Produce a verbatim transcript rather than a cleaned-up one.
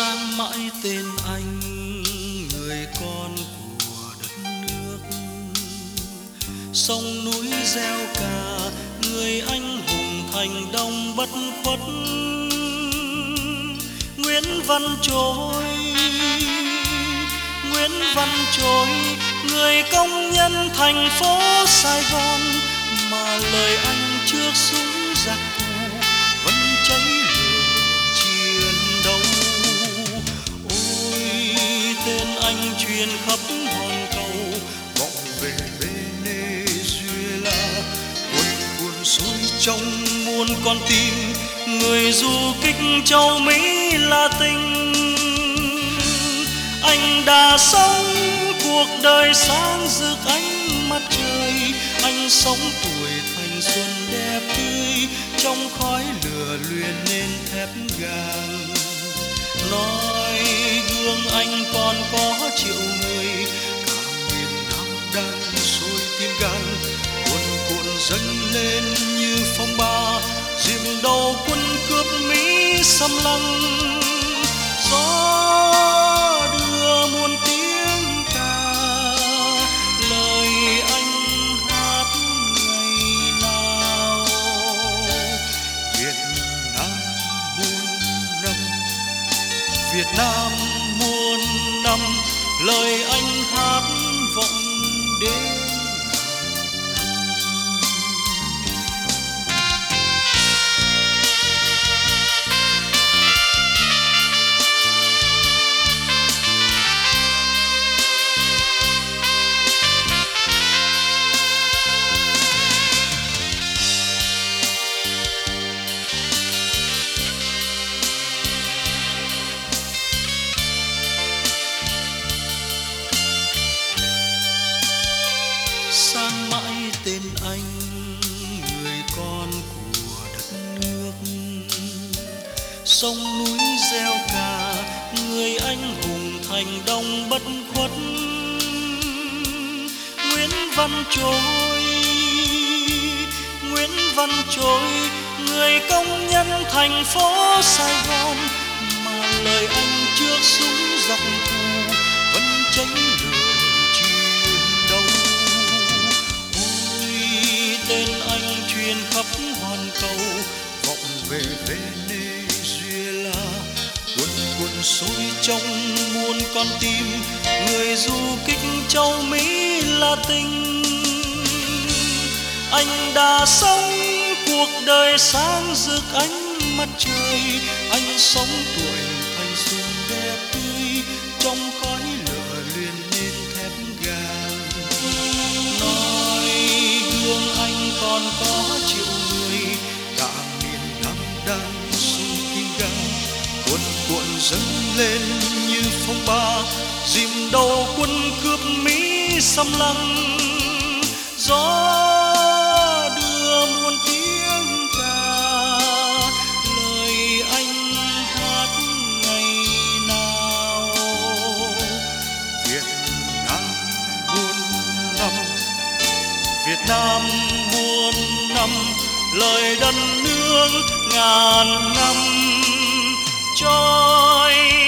sang mãi tên anh, người con của đất nước. Sông núi gieo ca, người anh hùng thành đông bất khuất. Nguyễn Văn Trỗi, Nguyễn Văn Trỗi, người công nhân thành phố Sài Gòn, mà lời anh trước súng giặc thù vẫn cháy lửa chiến đấu. Ôi tên anh truyền khắp hoàn cầu, vọng về Venezuela. Cuồn cuộn sôi trong muôn con tim, người du kích châu Mỹ Latin. Anh đã sống cuộc đời sáng rực ánh mặt trời, anh sống tuổi thanh xuân đẹp tươi, trong khói lửa luyện nên thép gang. Nói gương anh còn có triệu người, cả miền Nam đang sôi tim gan. Cuồn cuộn dâng lên như phong ba, diệm đầu quân cướp Mỹ xâm lăng. Gió đưa muôn tiếng ca, lời anh hát ngày nào. Việt Nam muôn năm, Việt Nam muôn năm, lời anh hát vọng đến. Sang mãi tên anh, người con của đất nước. Sông núi gieo ca, người anh hùng thành đông bất khuất. Nguyễn Văn Trỗi, Nguyễn Văn Trỗi, người công nhân thành phố Sài Gòn, mà lời anh trước súng giặc thù vẫn cháy lửa chiến đấu. Tên anh truyền khắp hoàn cầu, vọng về Venezuela. Cuồn cuộn sôi trong muôn con tim, người du kích châu Mỹ Latin. Anh đã sống cuộc đời sáng rực ánh mặt trời, anh sống tuổi thanh xuân đẹp tươi, trong khói lửa luyện nên thép gang. Nói gương anh còn có triệu người, cả miền Nam đang sôi tim gan. Cuồn cuộn dâng lên như phong ba, dìm đầu quân cướp Mỹ xâm lăng. Gió đưa muôn tiếng ca, lời anh hát ngày nào. Việt Nam muôn năm, Việt Nam muôn năm, lời đất nước ngàn năm trôi.